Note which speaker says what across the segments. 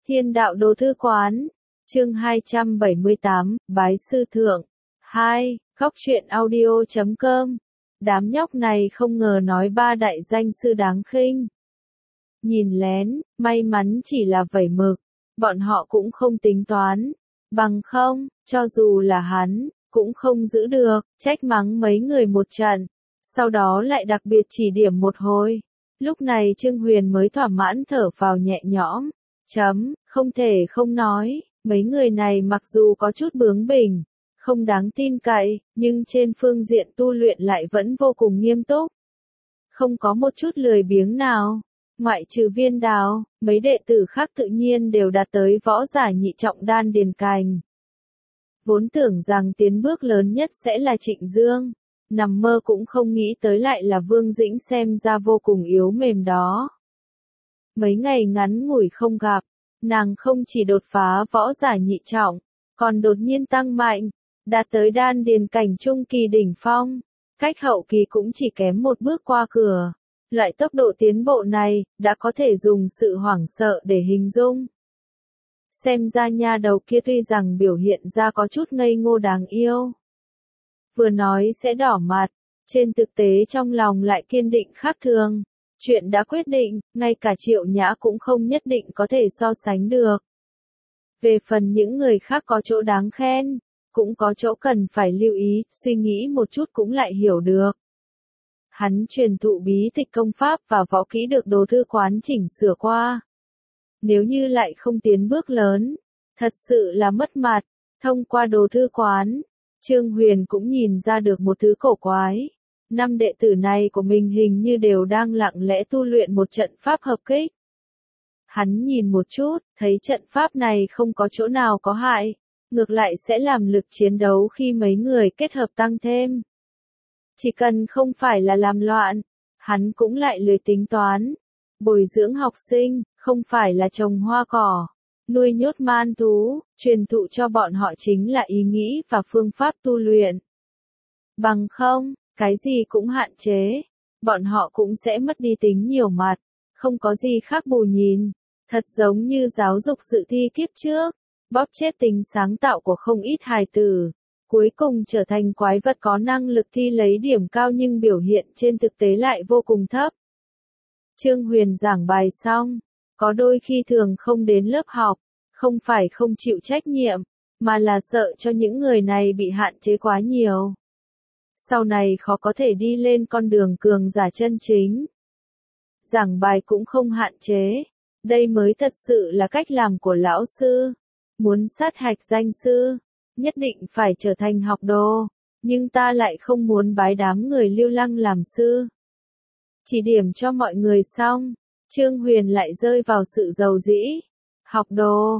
Speaker 1: Thiên đạo đồ thư quán. Chương 278, Bái sư thượng. 2. Góc truyện audio.com. Đám nhóc này không ngờ nói ba đại danh sư đáng khinh. Nhìn lén, may mắn chỉ là vẩy mực, bọn họ cũng không tính toán. Bằng không, cho dù là hắn, cũng không giữ được, trách mắng mấy người một trận. Sau đó lại đặc biệt chỉ điểm một hồi. Lúc này Trương Huyền mới thỏa mãn thở phào nhẹ nhõm. Không thể không nói, mấy người này mặc dù có chút bướng bỉnh, không đáng tin cậy, nhưng trên phương diện tu luyện lại vẫn vô cùng nghiêm túc. Không có một chút lười biếng nào. Ngoại trừ Viên Đào, mấy đệ tử khác tự nhiên đều đạt tới võ giả nhị trọng đan điền cành. Vốn tưởng rằng tiến bước lớn nhất sẽ là Trịnh Dương, nằm mơ cũng không nghĩ tới lại là Vương Dĩnh, xem ra vô cùng yếu mềm đó. Mấy ngày ngắn ngủi không gặp, nàng không chỉ đột phá võ giả nhị trọng, còn đột nhiên tăng mạnh, đạt tới đan điền cảnh trung kỳ đỉnh phong, cách hậu kỳ cũng chỉ kém một bước qua cửa. Loại tốc độ tiến bộ này, đã có thể dùng sự hoảng sợ để hình dung. Xem ra nha đầu kia tuy rằng biểu hiện ra có chút ngây ngô đáng yêu, vừa nói sẽ đỏ mặt, trên thực tế trong lòng lại kiên định khác thường. Chuyện đã quyết định, ngay cả Triệu Nhã cũng không nhất định có thể so sánh được. Về phần những người khác có chỗ đáng khen, cũng có chỗ cần phải lưu ý, suy nghĩ một chút cũng lại hiểu được. Hắn truyền thụ bí tịch công pháp và võ kỹ được đồ thư quán chỉnh sửa qua. Nếu như lại không tiến bước lớn, thật sự là mất mặt. Thông qua đồ thư quán, Trương Huyền cũng nhìn ra được một thứ cổ quái. 5 đệ tử này của mình hình như đều đang lặng lẽ tu luyện một trận pháp hợp kích. Hắn nhìn một chút, thấy trận pháp này không có chỗ nào có hại, ngược lại sẽ làm lực chiến đấu khi mấy người kết hợp tăng thêm. Chỉ cần không phải là làm loạn, hắn cũng lại lười tính toán. Bồi dưỡng học sinh, không phải là trồng hoa cỏ, nuôi nhốt man thú, truyền thụ cho bọn họ chính là ý nghĩ và phương pháp tu luyện. Bằng không, cái gì cũng hạn chế, bọn họ cũng sẽ mất đi tính nhiều mặt, không có gì khác bù nhìn. Thật giống như giáo dục dự thi kiếp trước, bóp chết tính sáng tạo của không ít hài tử. Cuối cùng trở thành quái vật có năng lực thi lấy điểm cao nhưng biểu hiện trên thực tế lại vô cùng thấp. Trương Huyền giảng bài xong, có đôi khi thường không đến lớp học, không phải không chịu trách nhiệm, mà là sợ cho những người này bị hạn chế quá nhiều. Sau này khó có thể đi lên con đường cường giả chân chính. Giảng bài cũng không hạn chế, đây mới thật sự là cách làm của lão sư. Muốn sát hạch danh sư, nhất định phải trở thành học đồ, nhưng ta lại không muốn bái đám người lưu lăng làm sư. Chỉ điểm cho mọi người xong, Trương Huyền lại rơi vào sự giàu dĩ. Học đồ,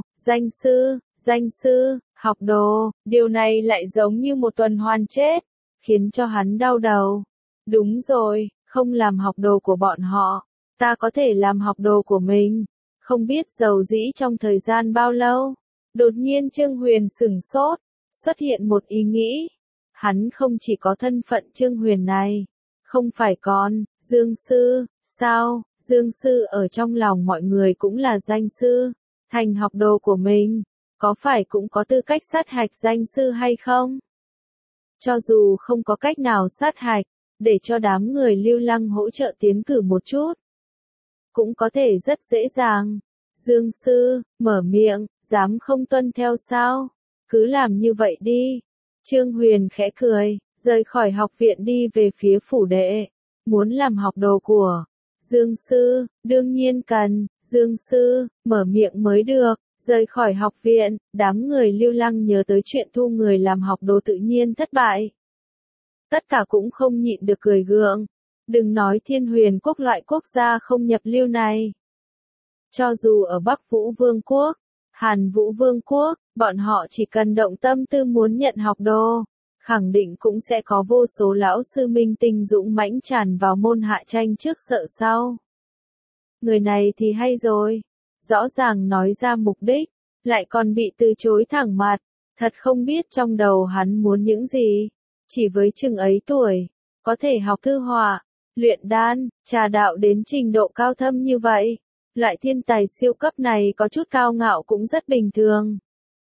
Speaker 1: danh sư, học đồ, điều này lại giống như một tuần hoàn chết, khiến cho hắn đau đầu. Đúng rồi, không làm học đồ của bọn họ, ta có thể làm học đồ của mình. Không biết giàu dĩ trong thời gian bao lâu, đột nhiên Trương Huyền sửng sốt, xuất hiện một ý nghĩ. Hắn không chỉ có thân phận Trương Huyền này, không phải còn Dương sư, sao? Dương sư ở trong lòng mọi người cũng là danh sư, thành học đồ của mình, có phải cũng có tư cách sát hạch danh sư hay không? Cho dù không có cách nào sát hạch, để cho đám người lưu lăng hỗ trợ tiến cử một chút, cũng có thể rất dễ dàng. Dương sư, mở miệng, dám không tuân theo sao? Cứ làm như vậy đi. Trương Huyền khẽ cười, rời khỏi học viện đi về phía phủ đệ. Muốn làm học đồ của Dương sư, đương nhiên cần Dương sư mở miệng mới được. Rời khỏi học viện, đám người lưu lăng nhớ tới chuyện thu người làm học đồ tự nhiên thất bại. Tất cả cũng không nhịn được cười gượng. Đừng nói Thiên Huyền quốc loại quốc gia không nhập lưu này. Cho dù ở Bắc Vũ Vương quốc, Hàn Vũ Vương quốc, bọn họ chỉ cần động tâm tư muốn nhận học đồ, khẳng định cũng sẽ có vô số lão sư minh tinh dũng mãnh tràn vào môn hạ tranh trước sợ sau. Người này thì hay rồi, rõ ràng nói ra mục đích, lại còn bị từ chối thẳng mặt, thật không biết trong đầu hắn muốn những gì. Chỉ với chừng ấy tuổi, có thể học thư họa, luyện đan, trà đạo đến trình độ cao thâm như vậy, Loại thiên tài siêu cấp này có chút cao ngạo cũng rất bình thường.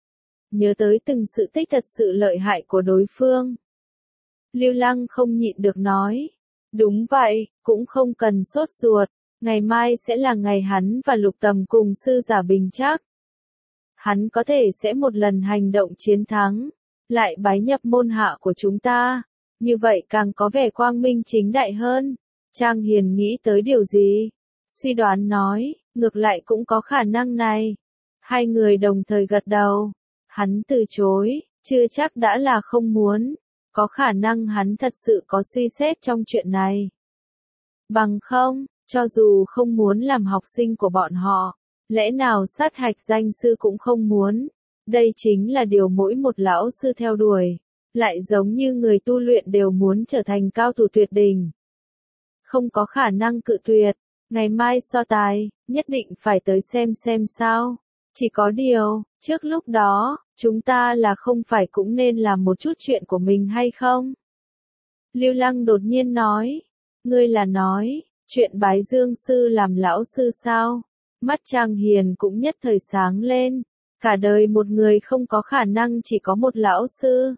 Speaker 1: Nhớ tới từng sự tích thật sự lợi hại của đối phương. Lưu Lăng không nhịn được nói. Đúng vậy, cũng không cần sốt ruột. Ngày mai sẽ là ngày hắn và Lục Tầm cùng sư giả bình chắc. Hắn có thể sẽ một lần hành động chiến thắng, lại bái nhập môn hạ của chúng ta. Như vậy càng có vẻ quang minh chính đại hơn. Trang Hiền nghĩ tới điều gì? Suy đoán nói, ngược lại cũng có khả năng này. Hai người đồng thời gật đầu. Hắn từ chối, chưa chắc đã là không muốn. Có khả năng hắn thật sự có suy xét trong chuyện này. Bằng không, cho dù không muốn làm học sinh của bọn họ, lẽ nào sát hạch danh sư cũng không muốn. Đây chính là điều mỗi một lão sư theo đuổi. Lại giống như người tu luyện đều muốn trở thành cao thủ tuyệt đỉnh. Không có khả năng cự tuyệt. Ngày mai so tài, nhất định phải tới xem sao. Chỉ có điều, trước lúc đó, chúng ta là không phải cũng nên làm một chút chuyện của mình hay không? Lưu Lăng đột nhiên nói. Ngươi là nói, chuyện bái Dương sư làm lão sư sao? Mắt Trang Hiền cũng nhất thời sáng lên. Cả đời một người không có khả năng chỉ có một lão sư.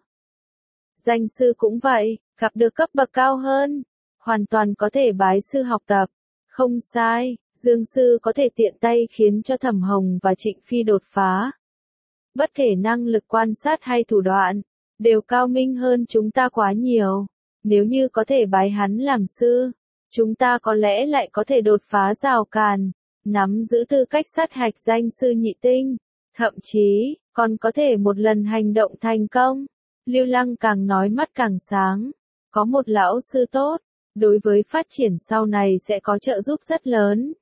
Speaker 1: Danh sư cũng vậy, gặp được cấp bậc cao hơn, hoàn toàn có thể bái sư học tập. Không sai, Dương sư có thể tiện tay khiến cho Thẩm Hồng và Trịnh Phi đột phá. Bất kể năng lực quan sát hay thủ đoạn, đều cao minh hơn chúng ta quá nhiều. Nếu như có thể bái hắn làm sư, chúng ta có lẽ lại có thể đột phá rào cản, nắm giữ tư cách sát hạch danh sư nhị tinh, thậm chí, còn có thể một lần hành động thành công. Lưu Lăng càng nói mắt càng sáng. Có một lão sư tốt, đối với phát triển sau này sẽ có trợ giúp rất lớn.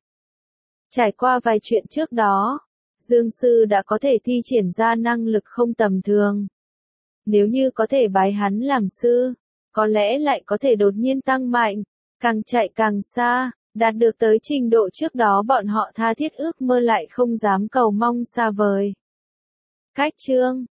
Speaker 1: Trải qua vài chuyện trước đó, Dương sư đã có thể thi triển ra năng lực không tầm thường. Nếu như có thể bái hắn làm sư, có lẽ lại có thể đột nhiên tăng mạnh, càng chạy càng xa, đạt được tới trình độ trước đó bọn họ tha thiết ước mơ lại không dám cầu mong xa vời. Cách chương